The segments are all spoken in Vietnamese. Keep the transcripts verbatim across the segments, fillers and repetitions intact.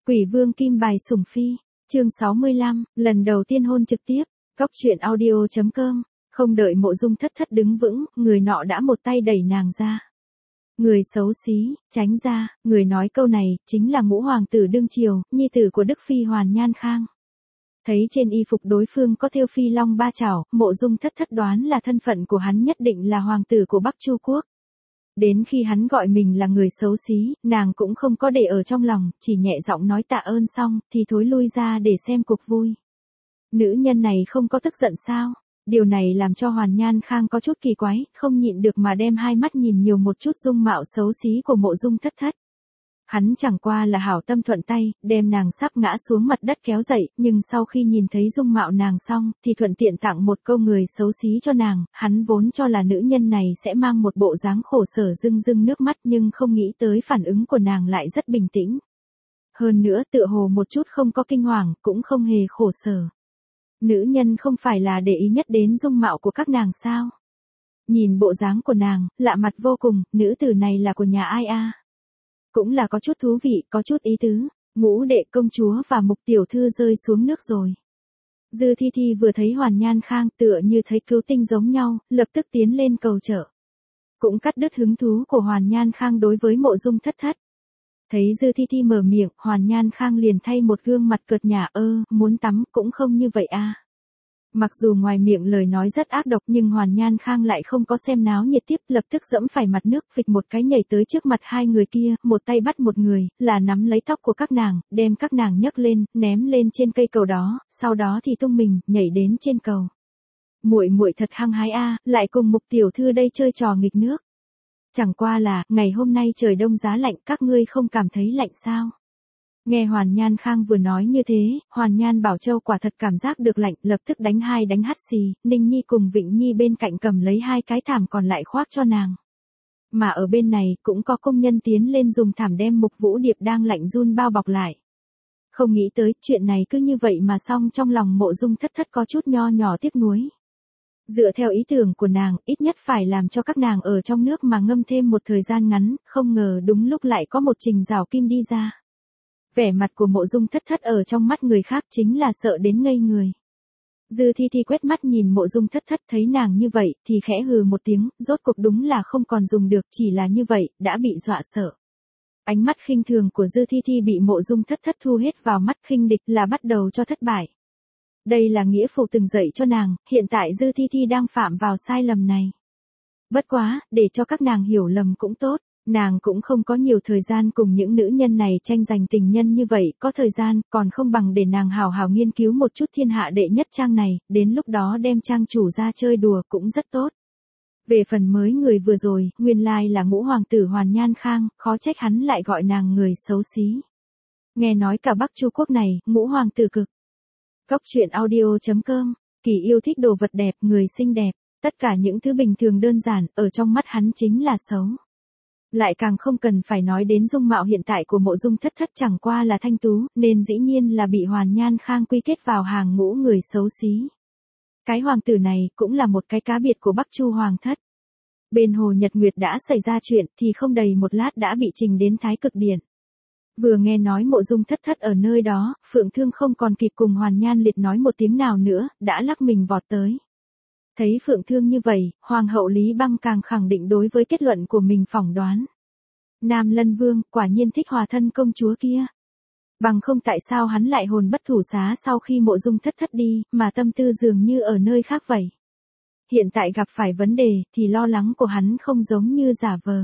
Quỷ vương kim bài sủng phi, chương sáu mươi lăm, lần đầu tiên hôn trực tiếp, cóc truyện audio chấm com, không đợi Mộ Dung Thất Thất đứng vững, người nọ đã một tay đẩy nàng ra. Người xấu xí, tránh ra, người nói câu này, chính là ngũ hoàng tử đương triều, nhi tử của Đức Phi Hoàn Nhan Khang. Thấy trên y phục đối phương có thêu phi long ba chảo, Mộ Dung Thất Thất đoán là thân phận của hắn nhất định là hoàng tử của Bắc Chu Quốc. Đến khi hắn gọi mình là người xấu xí, nàng cũng không có để ở trong lòng, chỉ nhẹ giọng nói tạ ơn xong, thì thối lui ra để xem cuộc vui. Nữ nhân này không có tức giận sao? Điều này làm cho Hoàn Nhan Khang có chút kỳ quái, không nhịn được mà đem hai mắt nhìn nhiều một chút dung mạo xấu xí của Mộ Dung Thất Thất. Hắn chẳng qua là hảo tâm thuận tay, đem nàng sắp ngã xuống mặt đất kéo dậy, nhưng sau khi nhìn thấy dung mạo nàng xong, thì thuận tiện tặng một câu người xấu xí cho nàng, hắn vốn cho là nữ nhân này sẽ mang một bộ dáng khổ sở rưng rưng nước mắt nhưng không nghĩ tới phản ứng của nàng lại rất bình tĩnh. Hơn nữa tựa hồ một chút không có kinh hoàng, cũng không hề khổ sở. Nữ nhân không phải là để ý nhất đến dung mạo của các nàng sao? Nhìn bộ dáng của nàng, lạ mặt vô cùng, nữ tử này là của nhà ai a? Cũng là có chút thú vị, có chút ý tứ. Ngũ đệ công chúa và Mục tiểu thư rơi xuống nước rồi. Dư Thi Thi vừa thấy Hoàn Nhan Khang tựa như thấy cứu tinh giống nhau, lập tức tiến lên cầu trợ. Cũng cắt đứt hứng thú của Hoàn Nhan Khang đối với Mộ Dung Thất Thất. Thấy Dư Thi Thi mở miệng, Hoàn Nhan Khang liền thay một gương mặt cợt nhả, ơ, muốn tắm cũng không như vậy a. Mặc dù ngoài miệng lời nói rất ác độc nhưng Hoàn Nhan Khang lại không có xem náo nhiệt tiếp, lập tức dẫm phải mặt nước, phịch một cái nhảy tới trước mặt hai người kia, một tay bắt một người, là nắm lấy tóc của các nàng, đem các nàng nhấc lên, ném lên trên cây cầu đó, sau đó thì tung mình, nhảy đến trên cầu. Muội muội thật hăng hái a, lại cùng Mục tiểu thư đây chơi trò nghịch nước. Chẳng qua là, ngày hôm nay trời đông giá lạnh, các ngươi không cảm thấy lạnh sao? Nghe Hoàn Nhan Khang vừa nói như thế, Hoàn Nhan Bảo Châu quả thật cảm giác được lạnh, lập tức đánh hai đánh hắt xì, Ninh Nhi cùng Vịnh Nhi bên cạnh cầm lấy hai cái thảm còn lại khoác cho nàng. Mà ở bên này, cũng có công nhân tiến lên dùng thảm đem Mục Vũ Điệp đang lạnh run bao bọc lại. Không nghĩ tới, chuyện này cứ như vậy mà xong trong lòng Mộ Dung Thất Thất có chút nho nhỏ tiếc nuối. Dựa theo ý tưởng của nàng, ít nhất phải làm cho các nàng ở trong nước mà ngâm thêm một thời gian ngắn, không ngờ đúng lúc lại có một trình rào kim đi ra. Vẻ mặt của Mộ Dung Thất Thất ở trong mắt người khác chính là sợ đến ngây người. Dư Thi Thi quét mắt nhìn Mộ Dung Thất Thất thấy nàng như vậy, thì khẽ hừ một tiếng, rốt cuộc đúng là không còn dùng được, chỉ là như vậy, đã bị dọa sợ. Ánh mắt khinh thường của Dư Thi Thi bị Mộ Dung Thất Thất thu hết vào mắt, khinh địch là bắt đầu cho thất bại. Đây là nghĩa phụ từng dạy cho nàng, hiện tại Dư Thi Thi đang phạm vào sai lầm này. Bất quá, để cho các nàng hiểu lầm cũng tốt. Nàng cũng không có nhiều thời gian cùng những nữ nhân này tranh giành tình nhân như vậy, có thời gian, còn không bằng để nàng hào hào nghiên cứu một chút thiên hạ đệ nhất trang này, đến lúc đó đem trang chủ ra chơi đùa cũng rất tốt. Về phần mới người vừa rồi, nguyên lai là ngũ hoàng tử Hoàn Nhan Khang, khó trách hắn lại gọi nàng người xấu xí. Nghe nói cả Bắc Chu Quốc này, ngũ hoàng tử cực. Cóc truyện audio chấm com, Kỳ yêu thích đồ vật đẹp, người xinh đẹp, tất cả những thứ bình thường đơn giản, ở trong mắt hắn chính là xấu. Lại càng không cần phải nói đến dung mạo hiện tại của Mộ Dung Thất Thất chẳng qua là thanh tú, nên dĩ nhiên là bị Hoàn Nhan Khang quy kết vào hàng ngũ người xấu xí. Cái hoàng tử này cũng là một cái cá biệt của Bắc Chu Hoàng thất. Bên Hồ Nhật Nguyệt đã xảy ra chuyện thì không đầy một lát đã bị trình đến Thái Cực Điện. Vừa nghe nói Mộ Dung Thất Thất ở nơi đó, Phượng Thương không còn kịp cùng Hoàn Nhan Liệt nói một tiếng nào nữa, đã lắc mình vọt tới. Thấy Phượng Thương như vậy, Hoàng hậu Lý Băng càng khẳng định đối với kết luận của mình phỏng đoán. Nam Lân Vương, quả nhiên thích hòa thân công chúa kia. Bằng không tại sao hắn lại hồn bất thủ xá sau khi Mộ Dung Thất Thất đi, mà tâm tư dường như ở nơi khác vậy. Hiện tại gặp phải vấn đề, thì lo lắng của hắn không giống như giả vờ.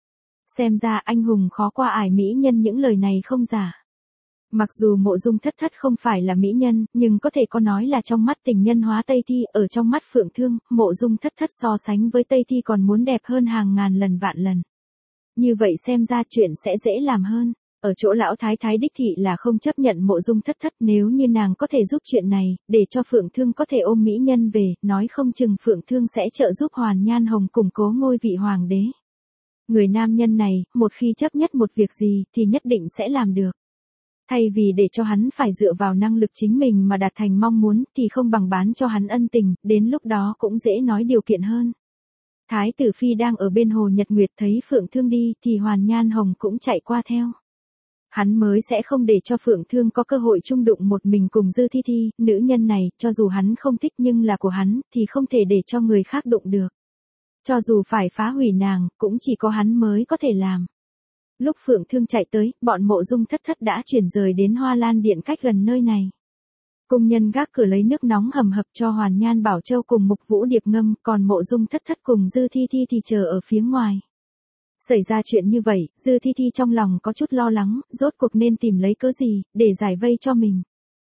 Xem ra anh hùng khó qua ải mỹ nhân những lời này không giả. Mặc dù Mộ Dung Thất Thất không phải là mỹ nhân, nhưng có thể có nói là trong mắt tình nhân hóa Tây Thi, ở trong mắt Phượng Thương, Mộ Dung Thất Thất so sánh với Tây Thi còn muốn đẹp hơn hàng ngàn lần vạn lần. Như vậy xem ra chuyện sẽ dễ làm hơn. Ở chỗ lão thái thái đích thị là không chấp nhận Mộ Dung Thất Thất, nếu như nàng có thể giúp chuyện này, để cho Phượng Thương có thể ôm mỹ nhân về, nói không chừng Phượng Thương sẽ trợ giúp Hoàn Nhan Hồng củng cố ngôi vị hoàng đế. Người nam nhân này, một khi chấp nhất một việc gì, thì nhất định sẽ làm được. Thay vì để cho hắn phải dựa vào năng lực chính mình mà đạt thành mong muốn, thì không bằng bán cho hắn ân tình, đến lúc đó cũng dễ nói điều kiện hơn. Thái tử Phi đang ở bên Hồ Nhật Nguyệt thấy Phượng Thương đi, thì Hoàn Nhan Hồng cũng chạy qua theo. Hắn mới sẽ không để cho Phượng Thương có cơ hội chung đụng một mình cùng Dư Thi Thi, nữ nhân này, cho dù hắn không thích nhưng là của hắn, thì không thể để cho người khác đụng được. Cho dù phải phá hủy nàng, cũng chỉ có hắn mới có thể làm. Lúc Phượng Thương chạy tới, bọn Mộ Dung Thất Thất đã chuyển rời đến Hoa Lan Điện cách gần nơi này. Cung nhân gác cửa lấy nước nóng hầm hập cho Hoàn Nhan Bảo Châu cùng Mục Vũ Điệp ngâm, còn Mộ Dung Thất Thất cùng Dư Thi Thi thì chờ ở phía ngoài. Xảy ra chuyện như vậy, Dư Thi Thi trong lòng có chút lo lắng, rốt cuộc nên tìm lấy cớ gì, để giải vây cho mình.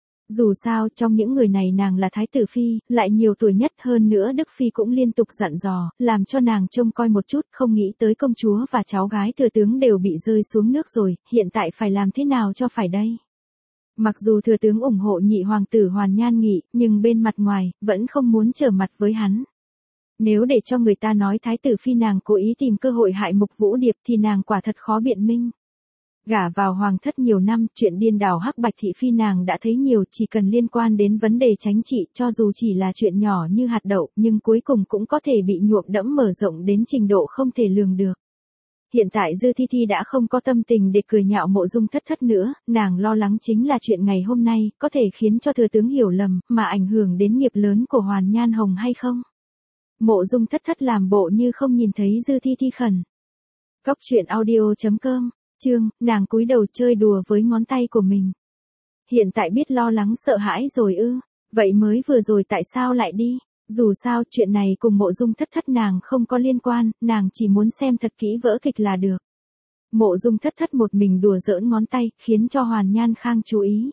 Dù sao, trong những người này nàng là Thái tử Phi, lại nhiều tuổi nhất hơn nữa Đức Phi cũng liên tục dặn dò, làm cho nàng trông coi một chút, không nghĩ tới công chúa và cháu gái thừa tướng đều bị rơi xuống nước rồi, hiện tại phải làm thế nào cho phải đây. Mặc dù thừa tướng ủng hộ nhị hoàng tử Hoàn Nhan Nghị, nhưng bên mặt ngoài, vẫn không muốn trở mặt với hắn. Nếu để cho người ta nói Thái tử Phi nàng cố ý tìm cơ hội hại Mục Vũ Điệp thì nàng quả thật khó biện minh. Gả vào hoàng thất nhiều năm, chuyện điên đảo hắc bạch thị phi nàng đã thấy nhiều, chỉ cần liên quan đến vấn đề chính trị, cho dù chỉ là chuyện nhỏ như hạt đậu, nhưng cuối cùng cũng có thể bị nhuộm đẫm mở rộng đến trình độ không thể lường được. Hiện tại Dư Thi Thi đã không có tâm tình để cười nhạo Mộ Dung Thất Thất nữa, nàng lo lắng chính là chuyện ngày hôm nay, có thể khiến cho thừa tướng hiểu lầm, mà ảnh hưởng đến nghiệp lớn của Hoàn Nhan Hồng hay không. Mộ Dung Thất Thất làm bộ như không nhìn thấy Dư Thi Thi khẩn. Cốc truyện audio chấm com, chương, nàng cúi đầu chơi đùa với ngón tay của mình. Hiện tại biết lo lắng sợ hãi rồi ư, vậy mới vừa rồi tại sao lại đi, dù sao chuyện này cùng Mộ Dung Thất Thất nàng không có liên quan, nàng chỉ muốn xem thật kỹ vở kịch là được. Mộ Dung Thất Thất một mình đùa giỡn ngón tay, khiến cho Hoàn Nhan Khang chú ý.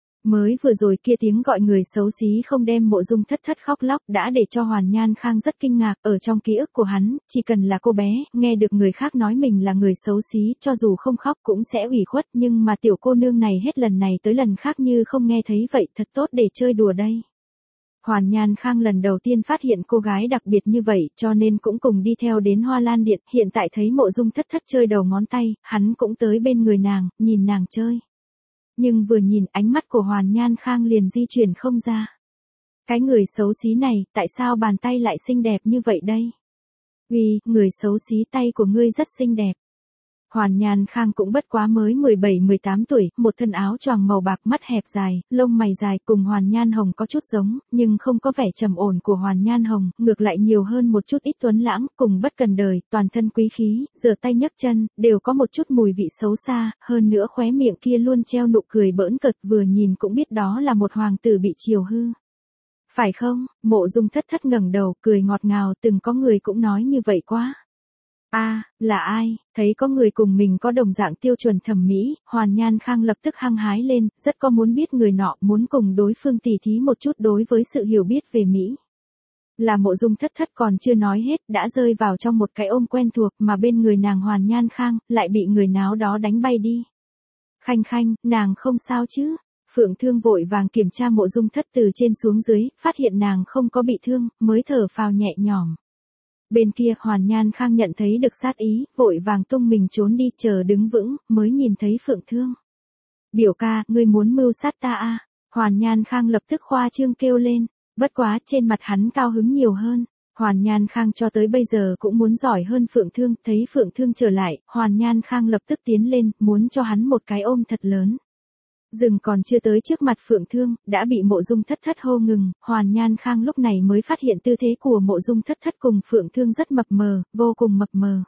Mới vừa rồi kia tiếng gọi người xấu xí không đem Mộ Dung Thất Thất khóc lóc đã để cho Hoàn Nhan Khang rất kinh ngạc, ở trong ký ức của hắn, chỉ cần là cô bé, nghe được người khác nói mình là người xấu xí, cho dù không khóc cũng sẽ ủy khuất, nhưng mà tiểu cô nương này hết lần này tới lần khác như không nghe thấy vậy, thật tốt để chơi đùa đây. Hoàn Nhan Khang lần đầu tiên phát hiện cô gái đặc biệt như vậy, cho nên cũng cùng đi theo đến Hoa Lan Điện, hiện tại thấy Mộ Dung Thất Thất chơi đầu ngón tay, hắn cũng tới bên người nàng, nhìn nàng chơi. Nhưng vừa nhìn ánh mắt của Hoàn Nhan Khang liền di chuyển không ra. Cái người xấu xí này, tại sao bàn tay lại xinh đẹp như vậy đây? Uy, người xấu xí tay của ngươi rất xinh đẹp. Hoàn Nhan Khang cũng bất quá mới mười bảy mười tám tuổi, một thân áo choàng màu bạc, mắt hẹp dài, lông mày dài, cùng Hoàn Nhan Hồng có chút giống, nhưng không có vẻ trầm ổn của Hoàn Nhan Hồng, ngược lại nhiều hơn một chút ít tuấn lãng, cùng bất cần đời, toàn thân quý khí, giơ tay nhấc chân, đều có một chút mùi vị xấu xa, hơn nữa khóe miệng kia luôn treo nụ cười bỡn cợt, vừa nhìn cũng biết đó là một hoàng tử bị chiều hư. Phải không? Mộ Dung Thất Thất ngẩng đầu, cười ngọt ngào, từng có người cũng nói như vậy quá. A, à, là ai? Thấy có người cùng mình có đồng dạng tiêu chuẩn thẩm mỹ, Hoàn Nhan Khang lập tức hăng hái lên, rất có muốn biết người nọ, muốn cùng đối phương tỉ thí một chút đối với sự hiểu biết về Mỹ. Là Mộ Dung Thất Thất còn chưa nói hết, đã rơi vào trong một cái ôm quen thuộc mà bên người nàng Hoàn Nhan Khang, lại bị người náo đó đánh bay đi. Khanh khanh, nàng không sao chứ? Phượng Thương vội vàng kiểm tra Mộ Dung Thất từ trên xuống dưới, phát hiện nàng không có bị thương, mới thở phào nhẹ nhõm. Bên kia Hoàn Nhan Khang nhận thấy được sát ý, vội vàng tung mình trốn đi, chờ đứng vững, mới nhìn thấy Phượng Thương. Biểu ca, ngươi muốn mưu sát ta à? Hoàn Nhan Khang lập tức khoa trương kêu lên, bất quá trên mặt hắn cao hứng nhiều hơn. Hoàn Nhan Khang cho tới bây giờ cũng muốn giỏi hơn Phượng Thương, thấy Phượng Thương trở lại, Hoàn Nhan Khang lập tức tiến lên, muốn cho hắn một cái ôm thật lớn. Dừng còn chưa tới trước mặt Phượng Thương, đã bị Mộ Dung Thất Thất hô ngừng, Hoàn Nhan Khang lúc này mới phát hiện tư thế của Mộ Dung Thất Thất cùng Phượng Thương rất mập mờ, vô cùng mập mờ.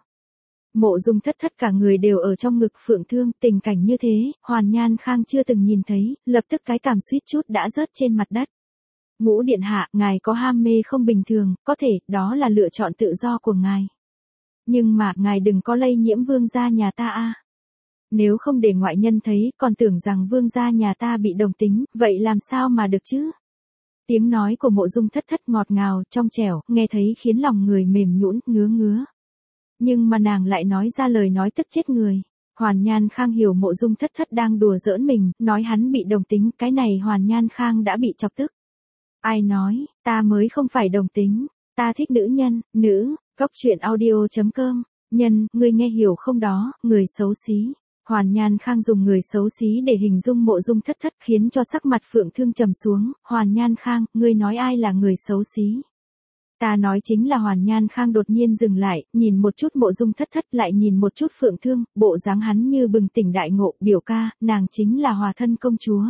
Mộ Dung Thất Thất cả người đều ở trong ngực Phượng Thương, tình cảnh như thế, Hoàn Nhan Khang chưa từng nhìn thấy, lập tức cái cảm suýt chút đã rớt trên mặt đất. Ngũ điện hạ, ngài có ham mê không bình thường, có thể, đó là lựa chọn tự do của ngài. Nhưng mà, ngài đừng có lây nhiễm vương gia nhà ta a. Nếu không để ngoại nhân thấy, còn tưởng rằng vương gia nhà ta bị đồng tính, vậy làm sao mà được chứ? Tiếng nói của Mộ Dung Thất Thất ngọt ngào, trong trẻo, nghe thấy khiến lòng người mềm nhũn, ngứa ngứa. Nhưng mà nàng lại nói ra lời nói tức chết người. Hoàn Nhan Khang hiểu Mộ Dung Thất Thất đang đùa giỡn mình, nói hắn bị đồng tính, cái này Hoàn Nhan Khang đã bị chọc tức. Ai nói, ta mới không phải đồng tính, ta thích nữ nhân, nữ, cốc truyện audio chấm com, nhân, ngươi nghe hiểu không đó, người xấu xí. Hoàn Nhan Khang dùng người xấu xí để hình dung Mộ Dung Thất Thất, khiến cho sắc mặt Phượng Thương trầm xuống. Hoàn Nhan Khang, ngươi nói ai là người xấu xí? Ta nói chính là Hoàn Nhan Khang đột nhiên dừng lại, nhìn một chút Mộ Dung Thất Thất lại nhìn một chút Phượng Thương, bộ dáng hắn như bừng tỉnh đại ngộ, biểu ca, nàng chính là Hòa thân công chúa.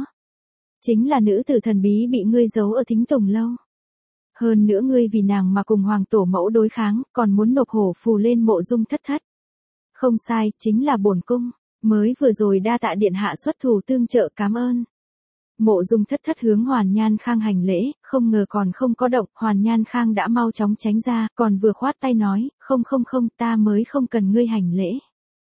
Chính là nữ tử thần bí bị ngươi giấu ở Thính Tùng lâu. Hơn nữa ngươi vì nàng mà cùng hoàng tổ mẫu đối kháng, còn muốn nộp hổ phù lên Mộ Dung Thất Thất. Không sai, chính là bổn cung, mới vừa rồi đa tạ điện hạ xuất thủ tương trợ cảm ơn. Mộ Dung Thất Thất hướng Hoàn Nhan Khang hành lễ, không ngờ còn không có động, Hoàn Nhan Khang đã mau chóng tránh ra, còn vừa khoát tay nói, không không không, ta mới không cần ngươi hành lễ.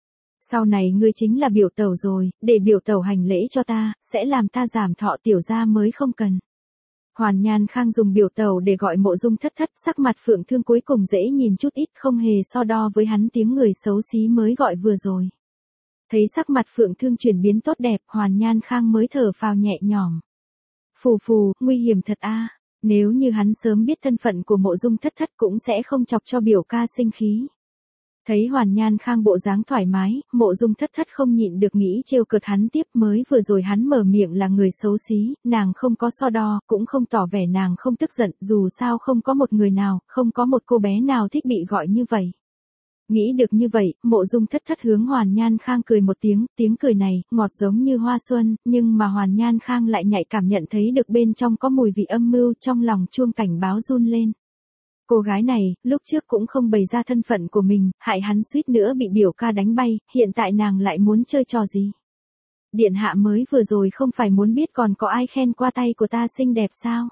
Sau này ngươi chính là biểu tẩu rồi, để biểu tẩu hành lễ cho ta, sẽ làm ta giảm thọ tiểu gia mới không cần. Hoàn Nhan Khang dùng biểu tẩu để gọi Mộ Dung Thất Thất, sắc mặt Phượng Thương cuối cùng dễ nhìn chút ít, không hề so đo với hắn tiếng người xấu xí mới gọi vừa rồi. Thấy sắc mặt Phượng Thương chuyển biến tốt đẹp, Hoàn Nhan Khang mới thở phào nhẹ nhõm. Phù phù, nguy hiểm thật a. Nếu như hắn sớm biết thân phận của Mộ Dung Thất Thất cũng sẽ không chọc cho biểu ca sinh khí. Thấy Hoàn Nhan Khang bộ dáng thoải mái, Mộ Dung Thất Thất không nhịn được nghĩ trêu cợt hắn tiếp, mới vừa rồi hắn mở miệng là người xấu xí, nàng không có so đo, cũng không tỏ vẻ nàng không tức giận, dù sao không có một người nào, không có một cô bé nào thích bị gọi như vậy. Nghĩ được như vậy, Mộ Dung Thất Thất hướng Hoàn Nhan Khang cười một tiếng, tiếng cười này, ngọt giống như hoa xuân, nhưng mà Hoàn Nhan Khang lại nhạy cảm nhận thấy được bên trong có mùi vị âm mưu, trong lòng chuông cảnh báo run lên. Cô gái này, lúc trước cũng không bày ra thân phận của mình, hại hắn suýt nữa bị biểu ca đánh bay, hiện tại nàng lại muốn chơi trò gì? Điện hạ mới vừa rồi không phải muốn biết còn có ai khen qua tay của ta xinh đẹp sao?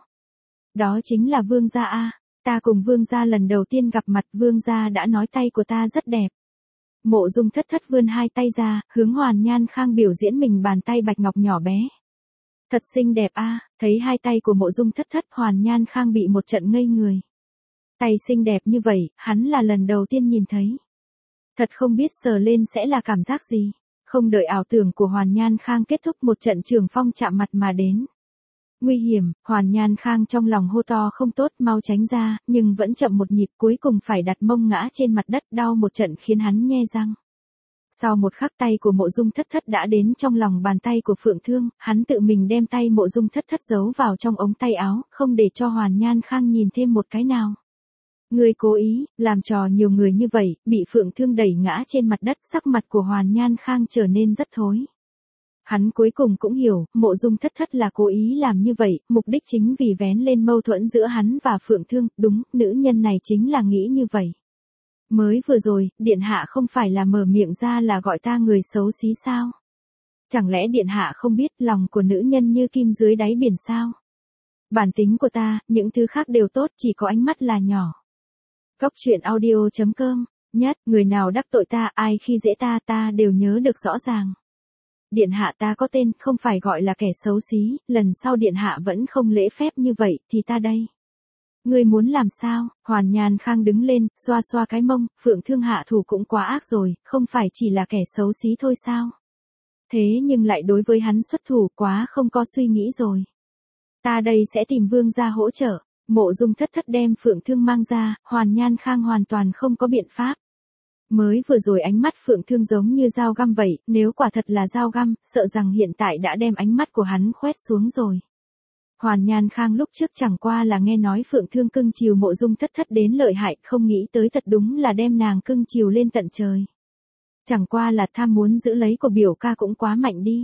Đó chính là Vương gia a. Ta cùng Vương gia lần đầu tiên gặp mặt, Vương gia đã nói tay của ta rất đẹp. Mộ Dung Thất Thất vươn hai tay ra, hướng Hoàn Nhan Khang biểu diễn mình bàn tay bạch ngọc nhỏ bé. Thật xinh đẹp a. Thấy hai tay của Mộ Dung Thất Thất, Hoàn Nhan Khang bị một trận ngây người. Tay xinh đẹp như vậy, hắn là lần đầu tiên nhìn thấy. Thật không biết sờ lên sẽ là cảm giác gì. Không đợi ảo tưởng của Hoàn Nhan Khang kết thúc, một trận trường phong chạm mặt mà đến. Nguy hiểm, Hoàn Nhan Khang trong lòng hô to không tốt, mau tránh ra, nhưng vẫn chậm một nhịp, cuối cùng phải đặt mông ngã trên mặt đất, đau một trận khiến hắn nhe răng. Sau một khắc, tay của Mộ Dung Thất Thất đã đến trong lòng bàn tay của Phượng Thương, hắn tự mình đem tay Mộ Dung Thất Thất giấu vào trong ống tay áo, không để cho Hoàn Nhan Khang nhìn thêm một cái nào. Người cố ý, làm trò nhiều người như vậy, bị Phượng Thương đẩy ngã trên mặt đất, sắc mặt của Hoàn Nhan Khang trở nên rất thối. Hắn cuối cùng cũng hiểu, Mộ Dung Thất Thất là cố ý làm như vậy, mục đích chính vì vén lên mâu thuẫn giữa hắn và Phượng Thương, đúng, nữ nhân này chính là nghĩ như vậy. Mới vừa rồi, điện hạ không phải là mở miệng ra là gọi ta người xấu xí sao? Chẳng lẽ điện hạ không biết lòng của nữ nhân như kim dưới đáy biển sao? Bản tính của ta, những thứ khác đều tốt, chỉ có ánh mắt là nhỏ. Góc truyện audio chấm com, nhất, người nào đắc tội ta, ai khi dễ ta, ta đều nhớ được rõ ràng. Điện hạ ta có tên, không phải gọi là kẻ xấu xí, lần sau điện hạ vẫn không lễ phép như vậy, thì ta đây. Ngươi muốn làm sao? Hoàn Nhan Khang đứng lên, xoa xoa cái mông, Phượng Thương hạ thủ cũng quá ác rồi, không phải chỉ là kẻ xấu xí thôi sao? Thế nhưng lại đối với hắn xuất thủ quá không có suy nghĩ rồi. Ta đây sẽ tìm Vương gia hỗ trợ. Mộ Dung Thất Thất đem Phượng Thương mang ra, Hoàn Nhan Khang hoàn toàn không có biện pháp. Mới vừa rồi ánh mắt Phượng Thương giống như dao găm vậy, nếu quả thật là dao găm, sợ rằng hiện tại đã đem ánh mắt của hắn khoét xuống rồi. Hoàn Nhan Khang lúc trước chẳng qua là nghe nói Phượng Thương cưng chiều Mộ Dung Thất Thất đến lợi hại, không nghĩ tới thật đúng là đem nàng cưng chiều lên tận trời. Chẳng qua là tham muốn giữ lấy của biểu ca cũng quá mạnh đi.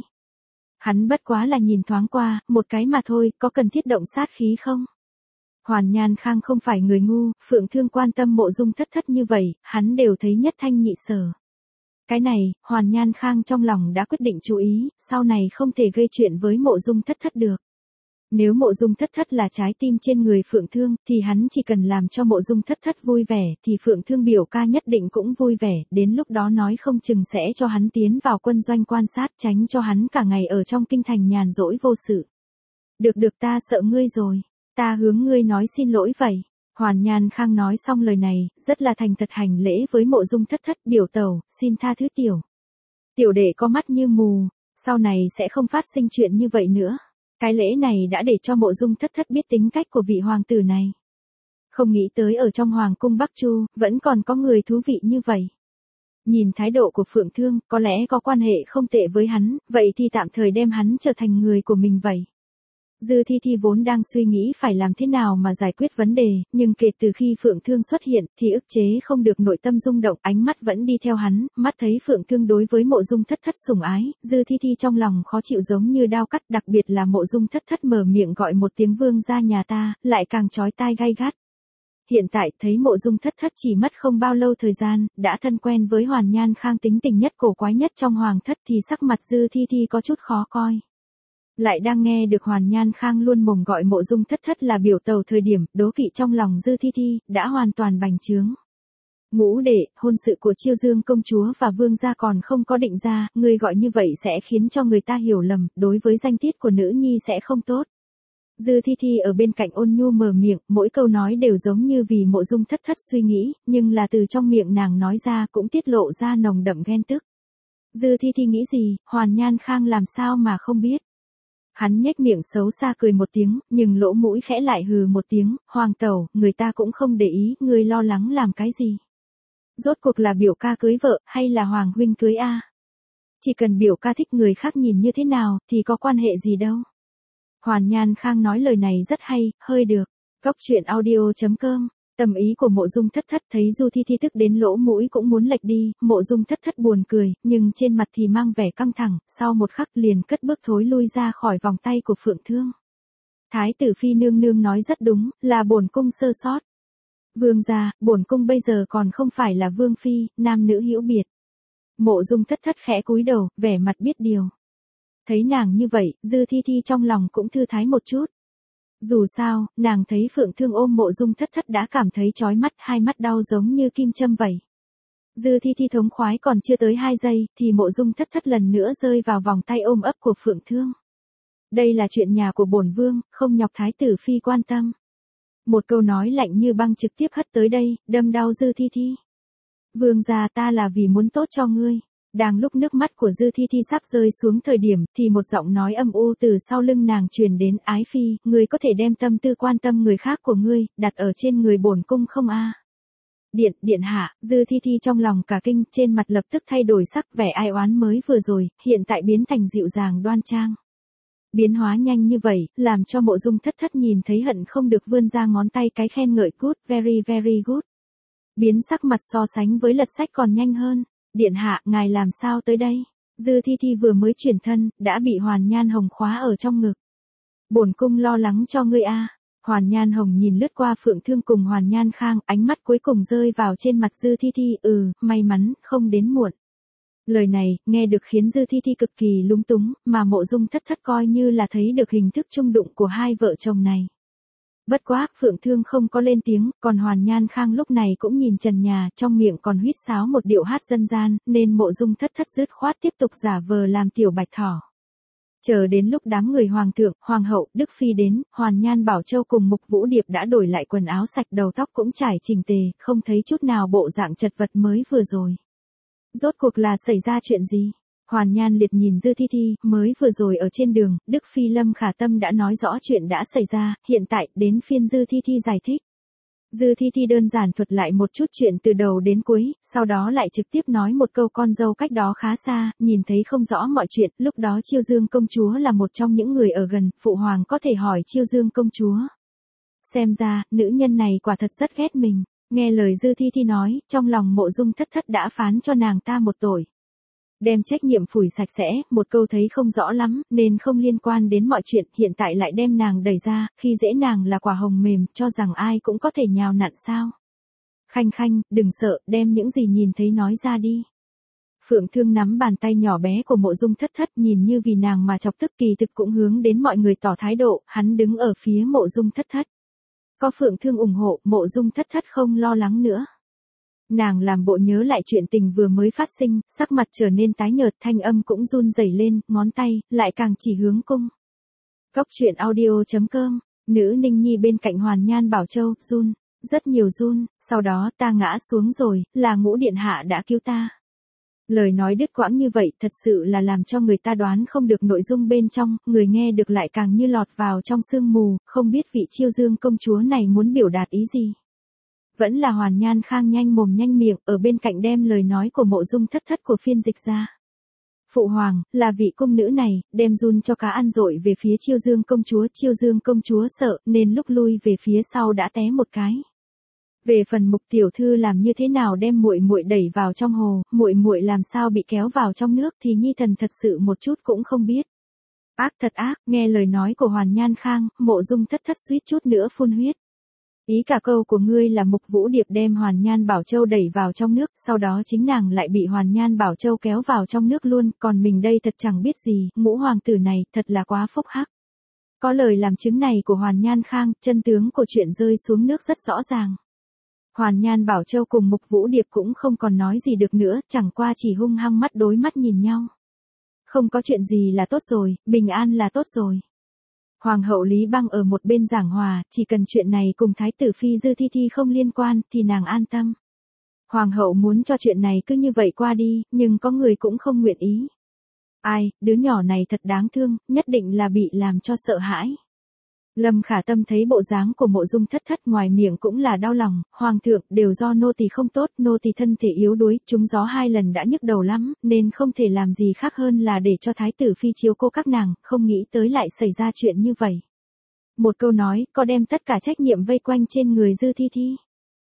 Hắn bất quá là nhìn thoáng qua, một cái mà thôi, có cần thiết động sát khí không? Hoàn Nhan Khang không phải người ngu, Phượng Thương quan tâm Mộ Dung Thất Thất như vậy, hắn đều thấy nhất thanh nhị sở. Cái này, Hoàn Nhan Khang trong lòng đã quyết định chú ý, sau này không thể gây chuyện với Mộ Dung Thất Thất được. Nếu Mộ Dung Thất Thất là trái tim trên người Phượng Thương, thì hắn chỉ cần làm cho Mộ Dung Thất Thất vui vẻ, thì Phượng Thương biểu ca nhất định cũng vui vẻ, đến lúc đó nói không chừng sẽ cho hắn tiến vào quân doanh quan sát, tránh cho hắn cả ngày ở trong kinh thành nhàn rỗi vô sự. Được được, ta sợ ngươi rồi. Ta hướng ngươi nói xin lỗi vậy. Hoàn Nhan Khang nói xong lời này, rất là thành thật hành lễ với Mộ Dung Thất Thất, biểu tẩu, xin tha thứ tiểu. Tiểu đệ có mắt như mù, sau này sẽ không phát sinh chuyện như vậy nữa. Cái lễ này đã để cho Mộ Dung Thất Thất biết tính cách của vị hoàng tử này. Không nghĩ tới ở trong hoàng cung Bắc Chu, vẫn còn có người thú vị như vậy. Nhìn thái độ của Phượng Thương, có lẽ có quan hệ không tệ với hắn, vậy thì tạm thời đem hắn trở thành người của mình vậy. Dư Thi Thi vốn đang suy nghĩ phải làm thế nào mà giải quyết vấn đề, nhưng kể từ khi Phượng Thương xuất hiện thì ức chế không được nội tâm rung động, ánh mắt vẫn đi theo hắn, mắt thấy Phượng Thương đối với Mộ Dung Thất Thất sủng ái, Dư Thi Thi trong lòng khó chịu giống như đao cắt, đặc biệt là Mộ Dung Thất Thất mở miệng gọi một tiếng vương gia nhà ta, lại càng chói tai gay gắt. Hiện tại thấy Mộ Dung Thất Thất chỉ mất không bao lâu thời gian, đã thân quen với Hoàn Nhan Khang tính tình nhất cổ quái nhất trong hoàng thất thì sắc mặt Dư Thi Thi có chút khó coi. Lại đang nghe được Hoàn Nhan Khang luôn mồm gọi Mộ Dung Thất Thất là biểu tàu thời điểm, đố kỵ trong lòng Dư Thi Thi, đã hoàn toàn bành trướng. Ngũ đệ, hôn sự của Chiêu Dương công chúa và vương gia còn không có định ra, người gọi như vậy sẽ khiến cho người ta hiểu lầm, đối với danh tiết của nữ nhi sẽ không tốt. Dư Thi Thi ở bên cạnh ôn nhu mở miệng, mỗi câu nói đều giống như vì Mộ Dung Thất Thất suy nghĩ, nhưng là từ trong miệng nàng nói ra cũng tiết lộ ra nồng đậm ghen tức. Dư Thi Thi nghĩ gì, Hoàn Nhan Khang làm sao mà không biết. Hắn nhếch miệng xấu xa cười một tiếng, nhưng lỗ mũi khẽ lại hừ một tiếng, Hoàng tẩu, người ta cũng không để ý, người lo lắng làm cái gì. Rốt cuộc là biểu ca cưới vợ, hay là Hoàng huynh cưới a? Chỉ cần biểu ca thích người khác nhìn như thế nào, thì có quan hệ gì đâu. Hoàn Nhan Khang nói lời này rất hay, hơi được. Góc truyện audio chấm com. Tâm ý của Mộ Dung Thất Thất thấy Du Thi Thi tức đến lỗ mũi cũng muốn lệch đi, Mộ Dung Thất Thất buồn cười, nhưng trên mặt thì mang vẻ căng thẳng, sau một khắc liền cất bước thối lui ra khỏi vòng tay của Phượng Thương. Thái tử phi nương nương nói rất đúng, là bổn cung sơ sót. Vương gia, bổn cung bây giờ còn không phải là vương phi, nam nữ hữu biệt. Mộ Dung Thất Thất khẽ cúi đầu, vẻ mặt biết điều. Thấy nàng như vậy, Dư Thi Thi trong lòng cũng thư thái một chút. Dù sao, nàng thấy Phượng Thương ôm Mộ Dung Thất Thất đã cảm thấy chói mắt, hai mắt đau giống như kim châm vậy. Dư Thi Thi thống khoái còn chưa tới hai giây, thì Mộ Dung Thất Thất lần nữa rơi vào vòng tay ôm ấp của Phượng Thương. Đây là chuyện nhà của bổn vương, không nhọc thái tử phi quan tâm. Một câu nói lạnh như băng trực tiếp hất tới đây, đâm đau Dư Thi Thi. Vương gia, ta là vì muốn tốt cho ngươi. Đang lúc nước mắt của Dư Thi Thi sắp rơi xuống thời điểm, thì một giọng nói âm u từ sau lưng nàng truyền đến, ái phi, ngươi có thể đem tâm tư quan tâm người khác của ngươi, đặt ở trên người bổn cung không a? Điện, điện hạ, Dư Thi Thi trong lòng cả kinh, trên mặt lập tức thay đổi sắc, vẻ ai oán mới vừa rồi, hiện tại biến thành dịu dàng đoan trang. Biến hóa nhanh như vậy, làm cho Mộ Dung Thất Thất nhìn thấy hận không được vươn ra ngón tay cái khen ngợi, good, very very good. Biến sắc mặt so sánh với lật sách còn nhanh hơn. Điện hạ, ngài làm sao tới đây? Dư Thi Thi vừa mới chuyển thân, đã bị Hoàn Nhan Hồng khóa ở trong ngực. Bổn cung lo lắng cho ngươi a. Hoàn Nhan Hồng nhìn lướt qua Phượng Thương cùng Hoàn Nhan Khang, ánh mắt cuối cùng rơi vào trên mặt Dư Thi Thi, ừ, may mắn, không đến muộn. Lời này, nghe được khiến Dư Thi Thi cực kỳ lúng túng, mà Mộ Dung Thất Thất coi như là thấy được hình thức chung đụng của hai vợ chồng này. Bất quá, Phượng Thương không có lên tiếng, còn Hoàn Nhan Khang lúc này cũng nhìn trần nhà, trong miệng còn huýt sáo một điệu hát dân gian, nên Mộ Dung Thất Thất dứt khoát tiếp tục giả vờ làm tiểu bạch thỏ. Chờ đến lúc đám người hoàng thượng, hoàng hậu, đức phi đến, Hoàn Nhan Bảo Châu cùng Mục Vũ Điệp đã đổi lại quần áo sạch, đầu tóc cũng trải chỉnh tề, không thấy chút nào bộ dạng chật vật mới vừa rồi. Rốt cuộc là xảy ra chuyện gì? Hoàn Nhan Liệt nhìn Dư Thi Thi, mới vừa rồi ở trên đường, Đức Phi Lâm Khả Tâm đã nói rõ chuyện đã xảy ra, hiện tại, đến phiên Dư Thi Thi giải thích. Dư Thi Thi đơn giản thuật lại một chút chuyện từ đầu đến cuối, sau đó lại trực tiếp nói một câu con dâu cách đó khá xa, nhìn thấy không rõ mọi chuyện, lúc đó Chiêu Dương công chúa là một trong những người ở gần, phụ hoàng có thể hỏi Chiêu Dương công chúa. Xem ra, nữ nhân này quả thật rất ghét mình. Nghe lời Dư Thi Thi nói, trong lòng Mộ Dung Thất Thất đã phán cho nàng ta một tội. Đem trách nhiệm phủi sạch sẽ, một câu thấy không rõ lắm, nên không liên quan đến mọi chuyện, hiện tại lại đem nàng đẩy ra, khi dễ nàng là quả hồng mềm, cho rằng ai cũng có thể nhào nặn sao. Khanh khanh, đừng sợ, đem những gì nhìn thấy nói ra đi. Phượng Thương nắm bàn tay nhỏ bé của Mộ Dung Thất Thất, nhìn như vì nàng mà chọc tức, kỳ thực cũng hướng đến mọi người tỏ thái độ, hắn đứng ở phía Mộ Dung Thất Thất. Có Phượng Thương ủng hộ, Mộ Dung Thất Thất không lo lắng nữa. Nàng làm bộ nhớ lại chuyện tình vừa mới phát sinh, sắc mặt trở nên tái nhợt, thanh âm cũng run rẩy lên, ngón tay, lại càng chỉ hướng cung. Góc truyện audio chấm com, nữ Ninh Nhi bên cạnh Hoàn Nhan Bảo Châu, run, rất nhiều run, sau đó ta ngã xuống rồi, là Ngũ điện hạ đã cứu ta. Lời nói đứt quãng như vậy thật sự là làm cho người ta đoán không được nội dung bên trong, người nghe được lại càng như lọt vào trong sương mù, không biết vị Chiêu Dương công chúa này muốn biểu đạt ý gì. Vẫn là Hoàn Nhan Khang nhanh mồm nhanh miệng, ở bên cạnh đem lời nói của Mộ Dung Thất Thất của phiên dịch ra. Phụ hoàng, là vị cung nữ này, đem run cho cá ăn dội về phía Chiêu Dương công chúa. Chiêu Dương công chúa sợ, nên lúc lui về phía sau đã té một cái. Về phần Mục tiểu thư làm như thế nào đem muội muội đẩy vào trong hồ, muội muội làm sao bị kéo vào trong nước thì Nhi thần thật sự một chút cũng không biết. Ác thật ác, nghe lời nói của Hoàn Nhan Khang, Mộ Dung thất thất suýt chút nữa phun huyết. Ý cả câu của ngươi là Mục Vũ Điệp đem Hoàn Nhan Bảo Châu đẩy vào trong nước, sau đó chính nàng lại bị Hoàn Nhan Bảo Châu kéo vào trong nước luôn, còn mình đây thật chẳng biết gì, ngũ hoàng tử này, thật là quá phúc hắc. Có lời làm chứng này của Hoàn Nhan Khang, chân tướng của chuyện rơi xuống nước rất rõ ràng. Hoàn Nhan Bảo Châu cùng Mục Vũ Điệp cũng không còn nói gì được nữa, chẳng qua chỉ hung hăng mắt đối mắt nhìn nhau. Không có chuyện gì là tốt rồi, bình an là tốt rồi. Hoàng hậu Lý Băng ở một bên giảng hòa, chỉ cần chuyện này cùng Thái tử Phi Dư Thi Thi không liên quan, thì nàng an tâm. Hoàng hậu muốn cho chuyện này cứ như vậy qua đi, nhưng có người cũng không nguyện ý. Ai, đứa nhỏ này thật đáng thương, nhất định là bị làm cho sợ hãi. Lâm Khả Tâm thấy bộ dáng của Mộ Dung thất thất ngoài miệng cũng là đau lòng, hoàng thượng đều do nô tỳ không tốt, nô tỳ thân thể yếu đuối, trúng gió hai lần đã nhức đầu lắm, nên không thể làm gì khác hơn là để cho Thái tử Phi chiếu cô các nàng, không nghĩ tới lại xảy ra chuyện như vậy. Một câu nói, có đem tất cả trách nhiệm vây quanh trên người Dư Thi Thi.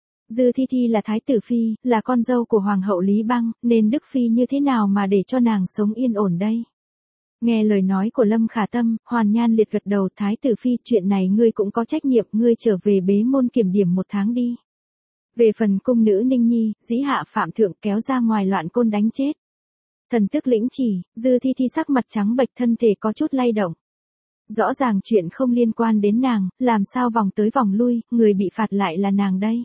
Dư Thi Thi là Thái tử Phi, là con dâu của Hoàng hậu Lý Băng, nên Đức Phi như thế nào mà để cho nàng sống yên ổn đây? Nghe lời nói của Lâm Khả Tâm, Hoàn Nhan Liệt gật đầu. Thái tử Phi, chuyện này ngươi cũng có trách nhiệm, ngươi trở về bế môn kiểm điểm một tháng đi. Về phần cung nữ Ninh Nhi, dĩ hạ phạm thượng kéo ra ngoài loạn côn đánh chết. Thần tức lĩnh chỉ, Dư Thi Thi sắc mặt trắng bệch, thân thể có chút lay động. Rõ ràng chuyện không liên quan đến nàng, làm sao vòng tới vòng lui, người bị phạt lại là nàng đây.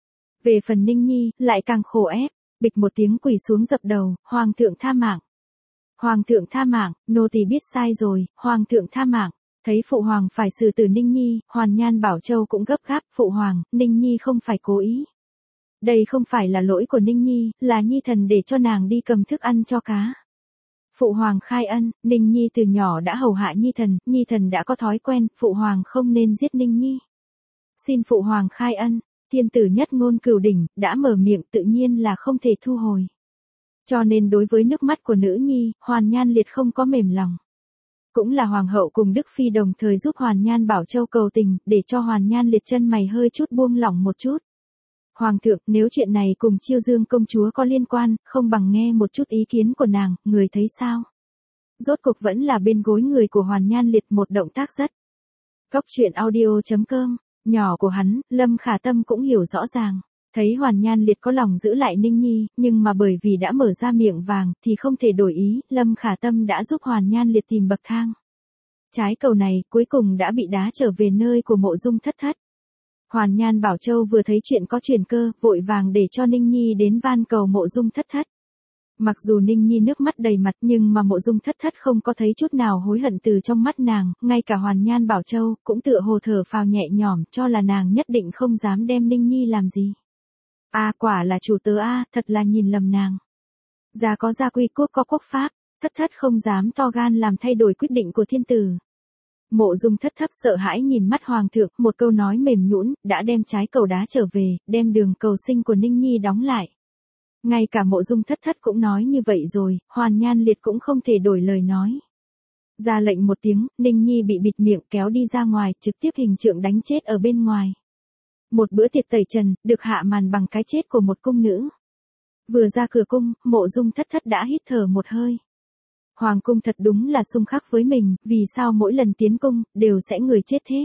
Về phần Ninh Nhi, lại càng khổ ép, bịch một tiếng quỳ xuống dập đầu, Hoàng thượng tha mạng. Hoàng thượng tha mạng, nô tỳ biết sai rồi, Hoàng thượng tha mạng. Thấy phụ hoàng phải xử tử Ninh Nhi, Hoàn Nhan Bảo Châu cũng gấp gáp, phụ hoàng, Ninh Nhi không phải cố ý. Đây không phải là lỗi của Ninh Nhi, là Nhi thần để cho nàng đi cầm thức ăn cho cá. Phụ hoàng khai ân, Ninh Nhi từ nhỏ đã hầu hạ Nhi thần, Nhi thần đã có thói quen, phụ hoàng không nên giết Ninh Nhi. Xin phụ hoàng khai ân, thiên tử nhất ngôn cửu đỉnh, đã mở miệng tự nhiên là không thể thu hồi. Cho nên đối với nước mắt của nữ nhi, Hoàn Nhan Liệt không có mềm lòng. Cũng là hoàng hậu cùng Đức Phi đồng thời giúp Hoàn Nhan Bảo Châu cầu tình, để cho Hoàn Nhan Liệt chân mày hơi chút buông lỏng một chút. Hoàng thượng, nếu chuyện này cùng Chiêu Dương công chúa có liên quan, không bằng nghe một chút ý kiến của nàng, người thấy sao? Rốt cuộc vẫn là bên gối người của Hoàn Nhan Liệt, một động tác rất. Cốc truyện audio chấm com, nhỏ của hắn, Lâm Khả Tâm cũng hiểu rõ ràng. Thấy Hoàn Nhan Liệt có lòng giữ lại Ninh Nhi, nhưng mà bởi vì đã mở ra miệng vàng, thì không thể đổi ý, Lâm Khả Tâm đã giúp Hoàn Nhan Liệt tìm bậc thang. Trái cầu này, cuối cùng đã bị đá trở về nơi của Mộ Dung thất thất. Hoàn Nhan Bảo Châu vừa thấy chuyện có chuyển cơ, vội vàng để cho Ninh Nhi đến van cầu Mộ Dung thất thất. Mặc dù Ninh Nhi nước mắt đầy mặt nhưng mà Mộ Dung thất thất không có thấy chút nào hối hận từ trong mắt nàng, ngay cả Hoàn Nhan Bảo Châu cũng tựa hồ thở phào nhẹ nhõm, cho là nàng nhất định không dám đem Ninh Nhi làm gì. A à, quả là chủ tớ a, à, thật là nhìn lầm nàng. Gia có gia quy, quốc có quốc pháp, thất thất không dám to gan làm thay đổi quyết định của thiên tử. Mộ Dung thất thất sợ hãi nhìn mắt hoàng thượng, một câu nói mềm nhũn đã đem trái cầu đá trở về, đem đường cầu sinh của Ninh Nhi đóng lại. Ngay cả Mộ Dung thất thất cũng nói như vậy rồi, Hoàn Nhan Liệt cũng không thể đổi lời nói. Ra lệnh một tiếng, Ninh Nhi bị bịt miệng kéo đi ra ngoài, trực tiếp hình trượng đánh chết ở bên ngoài. Một bữa tiệc tẩy trần, được hạ màn bằng cái chết của một cung nữ. Vừa ra cửa cung, Mộ Dung thất thất đã hít thở một hơi. Hoàng cung thật đúng là xung khắc với mình, vì sao mỗi lần tiến cung, đều sẽ người chết thế.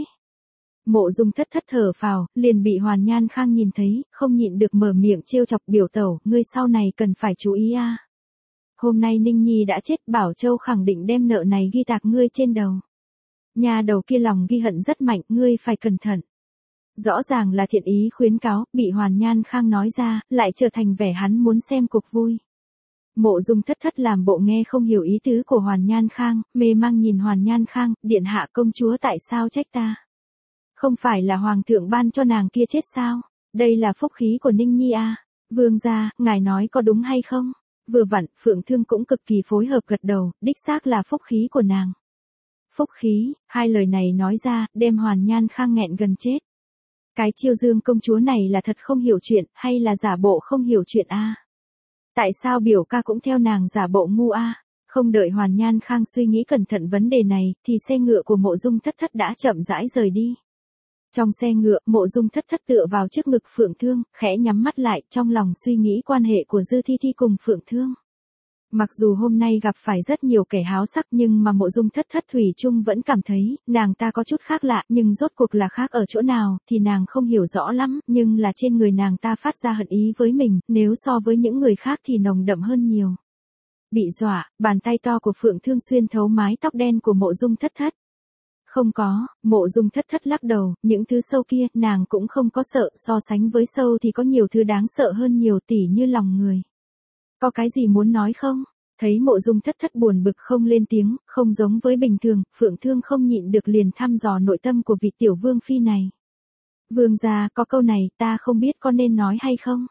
Mộ Dung thất thất thở phào, liền bị Hoàn Nhan Khang nhìn thấy, không nhịn được mở miệng trêu chọc, biểu tẩu, ngươi sau này cần phải chú ý a. Hôm nay Ninh Nhi đã chết, Bảo Châu khẳng định đem nợ này ghi tạc ngươi trên đầu. Nhà đầu kia lòng ghi hận rất mạnh, ngươi phải cẩn thận. Rõ ràng là thiện ý khuyến cáo, bị Hoàn Nhan Khang nói ra, lại trở thành vẻ hắn muốn xem cuộc vui. Mộ Dung thất thất làm bộ nghe không hiểu ý tứ của Hoàn Nhan Khang, mê mang nhìn Hoàn Nhan Khang, điện hạ công chúa tại sao trách ta? Không phải là hoàng thượng ban cho nàng kia chết sao? Đây là phúc khí của Ninh Nhi à? Vương gia, ngài nói có đúng hay không? Vừa vặn, Phượng Thương cũng cực kỳ phối hợp gật đầu, đích xác là phúc khí của nàng. Phúc khí, hai lời này nói ra, đem Hoàn Nhan Khang nghẹn gần chết. Cái Chiêu Dương công chúa này là thật không hiểu chuyện, hay là giả bộ không hiểu chuyện a? À? Tại sao biểu ca cũng theo nàng giả bộ ngu a? À? Không đợi Hoàn Nhan Khang suy nghĩ cẩn thận vấn đề này, thì xe ngựa của Mộ Dung Thất Thất đã chậm rãi rời đi. Trong xe ngựa, Mộ Dung Thất Thất tựa vào trước ngực Phượng Thương, khẽ nhắm mắt lại, trong lòng suy nghĩ quan hệ của Dư Thi Thi cùng Phượng Thương. Mặc dù hôm nay gặp phải rất nhiều kẻ háo sắc nhưng mà Mộ Dung Thất Thất thủy chung vẫn cảm thấy, nàng ta có chút khác lạ, nhưng rốt cuộc là khác ở chỗ nào, thì nàng không hiểu rõ lắm, nhưng là trên người nàng ta phát ra hận ý với mình, nếu so với những người khác thì nồng đậm hơn nhiều. Bị dọa, bàn tay to của Phượng Thương xuyên thấu mái tóc đen của Mộ Dung Thất Thất. Không có, Mộ Dung Thất Thất lắc đầu, những thứ sâu kia, nàng cũng không có sợ, so sánh với sâu thì có nhiều thứ đáng sợ hơn nhiều tỷ như lòng người. Có cái gì muốn nói không? Thấy Mộ Dung Thất Thất buồn bực không lên tiếng, không giống với bình thường, Phượng Thương không nhịn được liền thăm dò nội tâm của vị tiểu vương phi này. Vương gia, có câu này, ta không biết có nên nói hay không?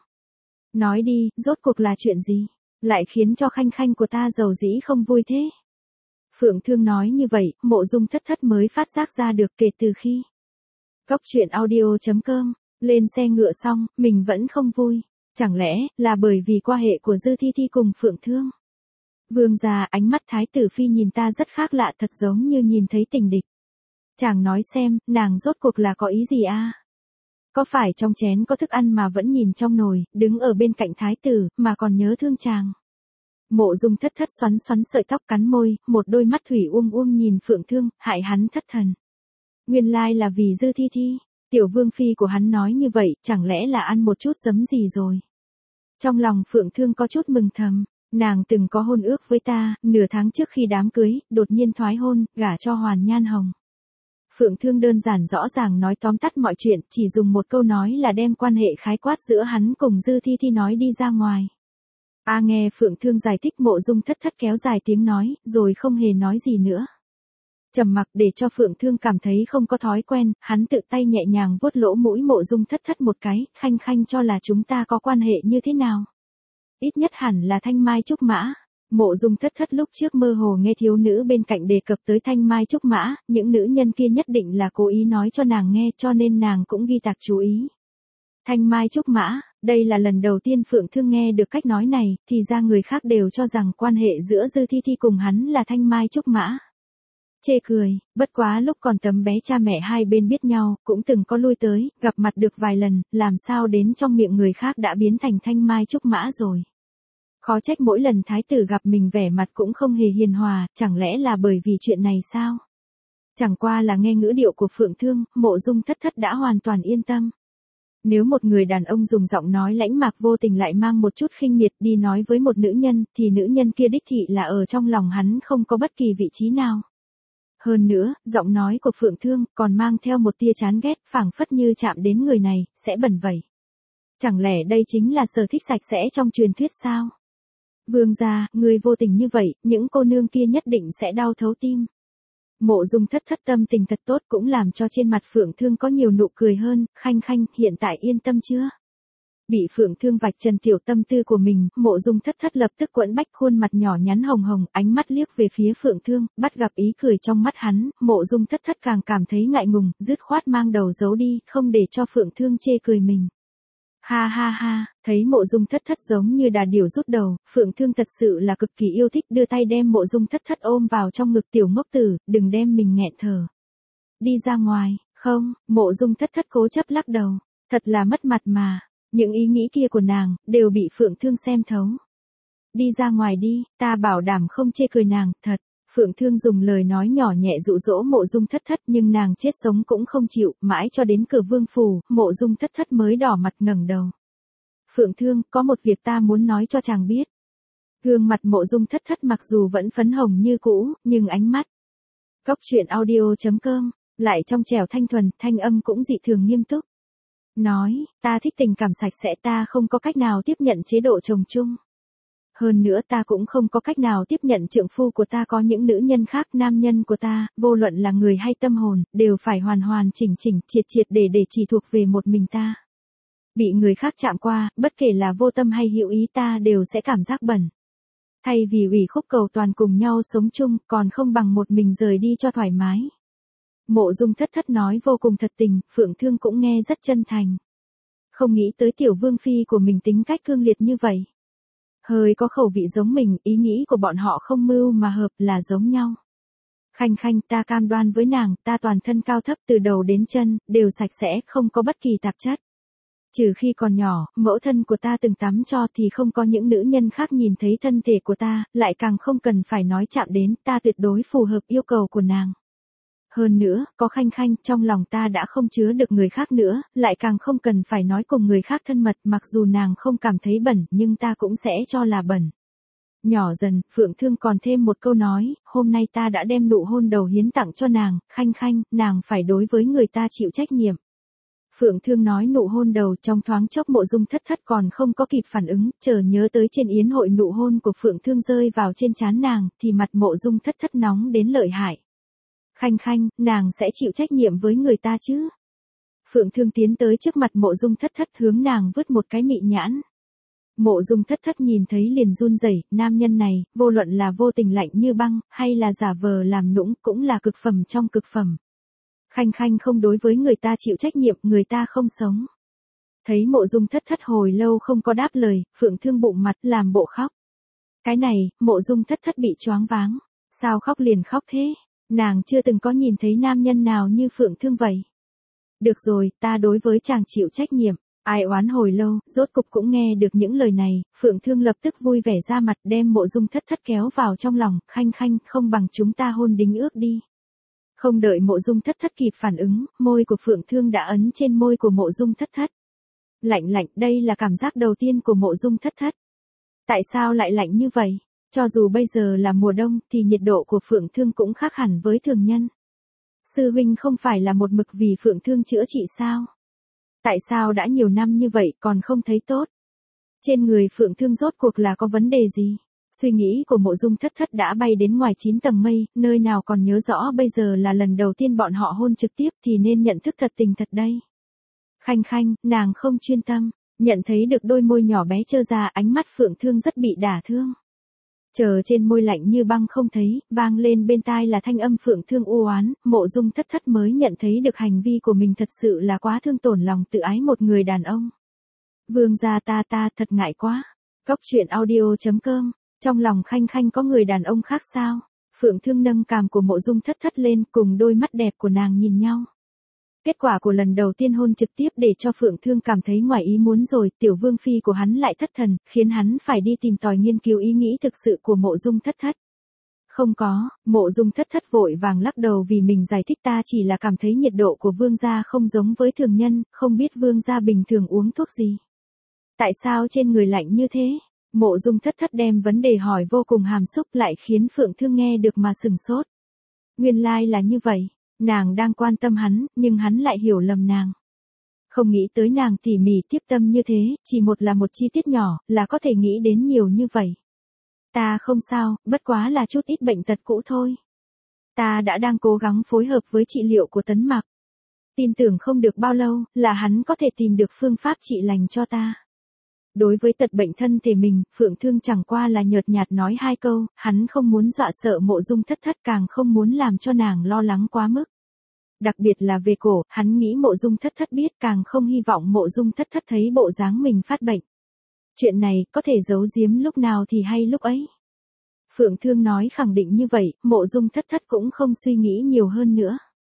Nói đi, rốt cuộc là chuyện gì? Lại khiến cho khanh khanh của ta giàu dĩ không vui thế? Phượng Thương nói như vậy, Mộ Dung Thất Thất mới phát giác ra được kể từ khi Cốc truyện audio chấm com lên xe ngựa xong, mình vẫn không vui. Chẳng lẽ là bởi vì quan hệ của Dư Thi Thi cùng Phượng Thương? Vương gia, ánh mắt thái tử phi nhìn ta rất khác lạ, thật giống như nhìn thấy tình địch. Chàng nói xem, nàng rốt cuộc là có ý gì a? Có phải trong chén có thức ăn mà vẫn nhìn trong nồi, đứng ở bên cạnh thái tử, mà còn nhớ thương chàng? Mộ Dung Thất Thất xoắn xoắn sợi tóc cắn môi, một đôi mắt thủy uông uông nhìn Phượng Thương, hại hắn thất thần. Nguyên lai là vì Dư Thi Thi, tiểu vương phi của hắn nói như vậy, chẳng lẽ là ăn một chút giấm gì rồi? Trong lòng Phượng Thương có chút mừng thầm, nàng từng có hôn ước với ta, nửa tháng trước khi đám cưới, đột nhiên thoái hôn, gả cho Hoàn Nhan Hồng. Phượng Thương đơn giản rõ ràng nói tóm tắt mọi chuyện, chỉ dùng một câu nói là đem quan hệ khái quát giữa hắn cùng Dư Thi Thi nói đi ra ngoài. A nghe Phượng Thương giải thích, Mộ Dung Thất Thất kéo dài tiếng nói, rồi không hề nói gì nữa. Trầm mặc để cho Phượng Thương cảm thấy không có thói quen, hắn tự tay nhẹ nhàng vuốt lỗ mũi Mộ Dung Thất Thất một cái, khanh khanh cho là chúng ta có quan hệ như thế nào? Ít nhất hẳn là thanh mai trúc mã. Mộ Dung Thất Thất lúc trước mơ hồ nghe thiếu nữ bên cạnh đề cập tới thanh mai trúc mã, những nữ nhân kia nhất định là cố ý nói cho nàng nghe, cho nên nàng cũng ghi tạc chú ý. Thanh mai trúc mã, đây là lần đầu tiên Phượng Thương nghe được cách nói này, thì ra người khác đều cho rằng quan hệ giữa Dư Thi Thi cùng hắn là thanh mai trúc mã. Chê cười, bất quá lúc còn tấm bé cha mẹ hai bên biết nhau, cũng từng có lui tới, gặp mặt được vài lần, làm sao đến trong miệng người khác đã biến thành thanh mai trúc mã rồi. Khó trách mỗi lần thái tử gặp mình vẻ mặt cũng không hề hiền hòa, chẳng lẽ là bởi vì chuyện này sao? Chẳng qua là nghe ngữ điệu của Phượng Thương, Mộ Dung Thất Thất đã hoàn toàn yên tâm. Nếu một người đàn ông dùng giọng nói lãnh mạc vô tình lại mang một chút khinh miệt đi nói với một nữ nhân, thì nữ nhân kia đích thị là ở trong lòng hắn không có bất kỳ vị trí nào. Hơn nữa, giọng nói của Phượng Thương còn mang theo một tia chán ghét, phảng phất như chạm đến người này, sẽ bẩn vẩy. Chẳng lẽ đây chính là sở thích sạch sẽ trong truyền thuyết sao? Vương gia, người vô tình như vậy, những cô nương kia nhất định sẽ đau thấu tim. Mộ Dung Thất Thất tâm tình thật tốt cũng làm cho trên mặt Phượng Thương có nhiều nụ cười hơn, khanh khanh, hiện tại yên tâm chưa? Bị Phượng Thương vạch trần tiểu tâm tư của mình, Mộ Dung Thất Thất lập tức quẫn bách, khuôn mặt nhỏ nhắn hồng hồng, ánh mắt liếc về phía Phượng Thương, bắt gặp ý cười trong mắt hắn, Mộ Dung Thất Thất càng cảm thấy ngại ngùng, dứt khoát mang đầu giấu đi, không để cho Phượng Thương chê cười mình. Ha ha ha, thấy Mộ Dung Thất Thất giống như đà điểu rút đầu, Phượng Thương thật sự là cực kỳ yêu thích, đưa tay đem Mộ Dung Thất Thất ôm vào trong ngực, tiểu ngốc tử, đừng đem mình nghẹn thở. Đi ra ngoài, không, Mộ Dung Thất Thất cố chấp lắc đầu, thật là mất mặt mà, những ý nghĩ kia của nàng, đều bị Phượng Thương xem thấu. Đi ra ngoài đi, ta bảo đảm không chê cười nàng, thật. Phượng Thương dùng lời nói nhỏ nhẹ dụ dỗ Mộ Dung Thất Thất, nhưng nàng chết sống cũng không chịu, mãi cho đến cửa vương phủ, Mộ Dung Thất Thất mới đỏ mặt ngẩng đầu. Phượng Thương, có một việc ta muốn nói cho chàng biết. Gương mặt Mộ Dung Thất Thất mặc dù vẫn phấn hồng như cũ, nhưng ánh mắt. Cốc truyện audio chấm com, lại trong trẻo thanh thuần, thanh âm cũng dị thường nghiêm túc. Nói, ta thích tình cảm sạch sẽ, ta không có cách nào tiếp nhận chế độ chồng chung. Hơn nữa ta cũng không có cách nào tiếp nhận trượng phu của ta có những nữ nhân khác, nam nhân của ta, vô luận là người hay tâm hồn, đều phải hoàn hoàn chỉnh chỉnh, triệt triệt để để chỉ thuộc về một mình ta. Bị người khác chạm qua, bất kể là vô tâm hay hữu ý, ta đều sẽ cảm giác bẩn. Thay vì ủy khúc cầu toàn cùng nhau sống chung, còn không bằng một mình rời đi cho thoải mái. Mộ Dung Thất Thất nói vô cùng thật tình, Phượng Thương cũng nghe rất chân thành. Không nghĩ tới tiểu vương phi của mình tính cách cương liệt như vậy. Hơi có khẩu vị giống mình, ý nghĩ của bọn họ không mưu mà hợp là giống nhau. Khanh Khanh, ta cam đoan với nàng, ta toàn thân cao thấp từ đầu đến chân, đều sạch sẽ, không có bất kỳ tạp chất. Trừ khi còn nhỏ, mẫu thân của ta từng tắm cho thì không có những nữ nhân khác nhìn thấy thân thể của ta, lại càng không cần phải nói chạm đến, ta tuyệt đối phù hợp yêu cầu của nàng. Hơn nữa, có Khanh Khanh, trong lòng ta đã không chứa được người khác nữa, lại càng không cần phải nói cùng người khác thân mật, mặc dù nàng không cảm thấy bẩn, nhưng ta cũng sẽ cho là bẩn. Nhỏ dần, Phượng Thương còn thêm một câu nói, hôm nay ta đã đem nụ hôn đầu hiến tặng cho nàng, Khanh Khanh, nàng phải đối với người ta chịu trách nhiệm. Phượng Thương nói nụ hôn đầu, trong thoáng chốc Mộ Dung Thất Thất còn không có kịp phản ứng, chờ nhớ tới trên yến hội nụ hôn của Phượng Thương rơi vào trên trán nàng, thì mặt Mộ Dung Thất Thất nóng đến lợi hại. Khanh Khanh, nàng sẽ chịu trách nhiệm với người ta chứ? Phượng Thương tiến tới trước mặt Mộ Dung Thất Thất hướng nàng vứt một cái mị nhãn. Mộ Dung Thất Thất nhìn thấy liền run rẩy, nam nhân này, vô luận là vô tình lạnh như băng, hay là giả vờ làm nũng, cũng là cực phẩm trong cực phẩm. Khanh Khanh không đối với người ta chịu trách nhiệm, người ta không sống. Thấy Mộ Dung Thất Thất hồi lâu không có đáp lời, Phượng Thương bụng mặt làm bộ khóc. Cái này, Mộ Dung Thất Thất bị choáng váng. Sao khóc liền khóc thế? Nàng chưa từng có nhìn thấy nam nhân nào như Phượng Thương vậy. Được rồi, ta đối với chàng chịu trách nhiệm. Ai oán hồi lâu, rốt cục cũng nghe được những lời này, Phượng Thương lập tức vui vẻ ra mặt đem Mộ Dung Thất Thất kéo vào trong lòng, Khanh Khanh, không bằng chúng ta hôn đính ước đi. Không đợi Mộ Dung Thất Thất kịp phản ứng, môi của Phượng Thương đã ấn trên môi của Mộ Dung Thất Thất. Lạnh lạnh, đây là cảm giác đầu tiên của Mộ Dung Thất Thất. Tại sao lại lạnh như vậy? Cho dù bây giờ là mùa đông, thì nhiệt độ của Phượng Thương cũng khác hẳn với thường nhân. Sư huynh không phải là một mực vì Phượng Thương chữa trị sao? Tại sao đã nhiều năm như vậy còn không thấy tốt? Trên người Phượng Thương rốt cuộc là có vấn đề gì? Suy nghĩ của Mộ Dung Thất Thất đã bay đến ngoài chín tầng mây, nơi nào còn nhớ rõ bây giờ là lần đầu tiên bọn họ hôn trực tiếp thì nên nhận thức thật tình thật đây. Khanh Khanh, nàng không chuyên tâm, nhận thấy được đôi môi nhỏ bé trơ ra, ánh mắt Phượng Thương rất bị đả thương. Chờ trên môi lạnh như băng không thấy, vang lên bên tai là thanh âm Phượng Thương u oán, Mộ Dung Thất Thất mới nhận thấy được hành vi của mình thật sự là quá thương tổn lòng tự ái một người đàn ông. Vương gia ta ta thật ngại quá. Cốc truyện audio chấm com, trong lòng Khanh Khanh có người đàn ông khác sao? Phượng Thương nâng cằm của Mộ Dung Thất Thất lên, cùng đôi mắt đẹp của nàng nhìn nhau. Kết quả của lần đầu tiên hôn trực tiếp để cho Phượng Thương cảm thấy ngoài ý muốn rồi, tiểu vương phi của hắn lại thất thần, khiến hắn phải đi tìm tòi nghiên cứu ý nghĩ thực sự của Mộ Dung Thất Thất. Không có, Mộ Dung Thất Thất vội vàng lắc đầu vì mình giải thích ta chỉ là cảm thấy nhiệt độ của vương gia không giống với thường nhân, không biết vương gia bình thường uống thuốc gì. Tại sao trên người lạnh như thế? Mộ Dung Thất Thất đem vấn đề hỏi vô cùng hàm xúc lại khiến Phượng Thương nghe được mà sừng sốt. Nguyên lai là như vậy. Nàng đang quan tâm hắn, nhưng hắn lại hiểu lầm nàng. Không nghĩ tới nàng tỉ mỉ tiếp tâm như thế, chỉ một là một chi tiết nhỏ, là có thể nghĩ đến nhiều như vậy. Ta không sao, bất quá là chút ít bệnh tật cũ thôi. Ta đã đang cố gắng phối hợp với trị liệu của Tấn Mặc. Tin tưởng không được bao lâu, là hắn có thể tìm được phương pháp trị lành cho ta. Đối với tật bệnh thân thể mình, Phượng Thương chẳng qua là nhợt nhạt nói hai câu, hắn không muốn dọa sợ Mộ Dung Thất Thất, càng không muốn làm cho nàng lo lắng quá mức. Đặc biệt là về cổ, hắn nghĩ Mộ Dung Thất Thất biết, càng không hy vọng Mộ Dung Thất Thất thấy bộ dáng mình phát bệnh. Chuyện này, có thể giấu giếm lúc nào thì hay lúc ấy. Phượng Thương nói khẳng định như vậy, Mộ Dung Thất Thất cũng không suy nghĩ nhiều hơn nữa.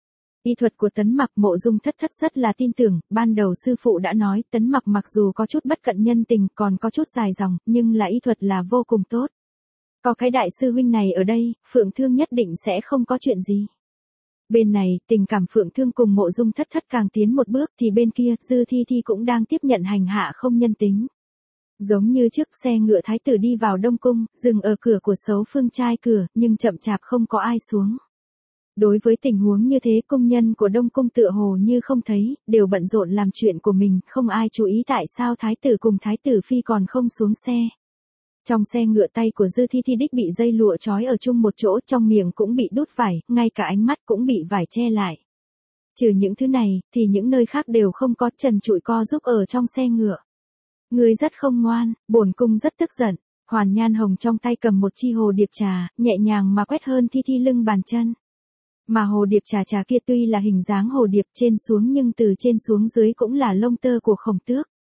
Y thuật của Tấn Mặc Mộ Dung Thất Thất rất là tin tưởng, ban đầu sư phụ đã nói Tấn Mặc mặc dù có chút bất cận nhân tình còn có chút dài dòng, nhưng là y thuật là vô cùng tốt. Có cái đại sư huynh này ở đây, Phượng Thương nhất định sẽ không có chuyện gì. Bên này, tình cảm Phượng Thương cùng Mộ Dung Thất Thất càng tiến một bước thì bên kia, Dư Thi Thi cũng đang tiếp nhận hành hạ không nhân tính. Giống như trước xe ngựa thái tử đi vào Đông Cung, dừng ở cửa của Sấu Phương trai cửa, nhưng chậm chạp không có ai xuống. Đối với tình huống như thế, công nhân của Đông Cung tựa hồ như không thấy, đều bận rộn làm chuyện của mình, không ai chú ý tại sao thái tử cùng thái tử phi còn không xuống xe. Trong xe ngựa tay của Dư Thi Thi đích bị dây lụa trói ở chung một chỗ, trong miệng cũng bị đút vải, ngay cả ánh mắt cũng bị vải che lại. Trừ những thứ này, thì những nơi khác đều không có, trần trụi co giúp ở trong xe ngựa. Người rất không ngoan, bổn cung rất tức giận. Hoàn Nhan Hồng trong tay cầm một chi hồ điệp trà, nhẹ nhàng mà quét hơn Thi Thi lưng bàn chân. Mà hồ điệp trà trà kia tuy là hình dáng hồ điệp trên xuống nhưng từ trên xuống dưới cũng là lông tơ của khổng tước.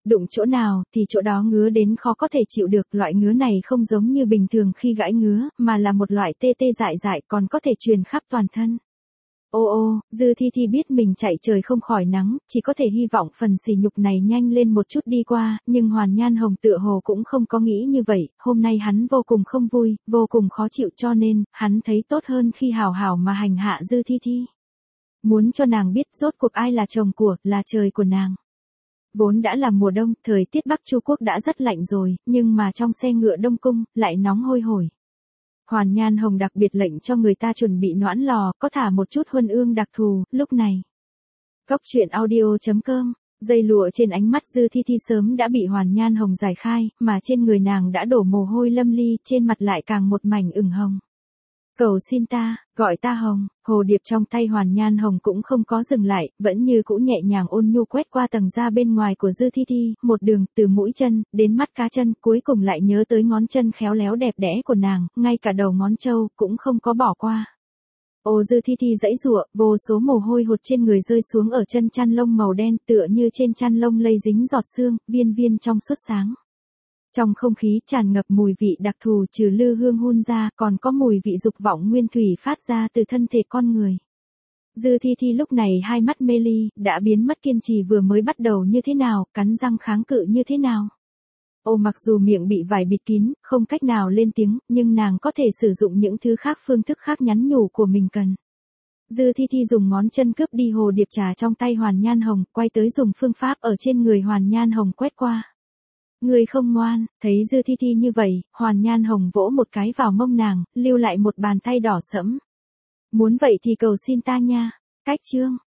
Đụng chỗ nào thì chỗ đó ngứa đến khó có thể chịu được, loại ngứa này không giống như bình thường khi gãi ngứa, mà là một loại tê tê dại dại còn có thể truyền khắp toàn thân. Ô ô, Dư Thi Thi biết mình chạy trời không khỏi nắng, chỉ có thể hy vọng phần sỉ nhục này nhanh lên một chút đi qua, nhưng Hoàn Nhan Hồng tựa hồ cũng không có nghĩ như vậy, hôm nay hắn vô cùng không vui, vô cùng khó chịu cho nên, hắn thấy tốt hơn khi hào hào mà hành hạ Dư Thi Thi. Muốn cho nàng biết rốt cuộc ai là chồng của, là trời của nàng. Vốn đã là mùa đông, thời tiết Bắc Chu Quốc đã rất lạnh rồi, nhưng mà trong xe ngựa Đông Cung, lại nóng hôi hổi. Hoàn Nhan Hồng đặc biệt lệnh cho người ta chuẩn bị noãn lò, có thả một chút huân ương đặc thù, lúc này. Góc truyện audio chấm com, dây lụa trên ánh mắt Dư Thi Thi sớm đã bị Hoàn Nhan Hồng giải khai, mà trên người nàng đã đổ mồ hôi lâm ly, trên mặt lại càng một mảnh ửng hồng. Cầu xin ta, gọi ta Hồng, hồ điệp trong tay Hoàn Nhan Hồng cũng không có dừng lại, vẫn như cũ nhẹ nhàng ôn nhu quét qua tầng da bên ngoài của Dư Thi Thi, một đường từ mũi chân, đến mắt cá chân, cuối cùng lại nhớ tới ngón chân khéo léo đẹp đẽ của nàng, ngay cả đầu ngón trâu, cũng không có bỏ qua. Ô Dư Thi Thi giãy giụa, vô số mồ hôi hột trên người rơi xuống ở chân chăn lông màu đen tựa như trên chăn lông lây dính giọt sương, viên viên trong suốt sáng. Trong không khí tràn ngập mùi vị đặc thù trừ lư hương hun ra, còn có mùi vị dục vọng nguyên thủy phát ra từ thân thể con người. Dư Thi Thi lúc này hai mắt mê ly, đã biến mất kiên trì vừa mới bắt đầu như thế nào, cắn răng kháng cự như thế nào. Ô mặc dù miệng bị vải bịt kín, không cách nào lên tiếng, nhưng nàng có thể sử dụng những thứ khác phương thức khác nhắn nhủ của mình cần. Dư Thi Thi dùng ngón chân cướp đi hồ điệp trà trong tay Hoàn Nhan Hồng, quay tới dùng phương pháp ở trên người Hoàn Nhan Hồng quét qua. Người không ngoan, thấy Dư Thi Thi như vậy, Hoàn Nhan Hồng vỗ một cái vào mông nàng, lưu lại một bàn tay đỏ sẫm. Muốn vậy thì cầu xin ta nha. Cách chương.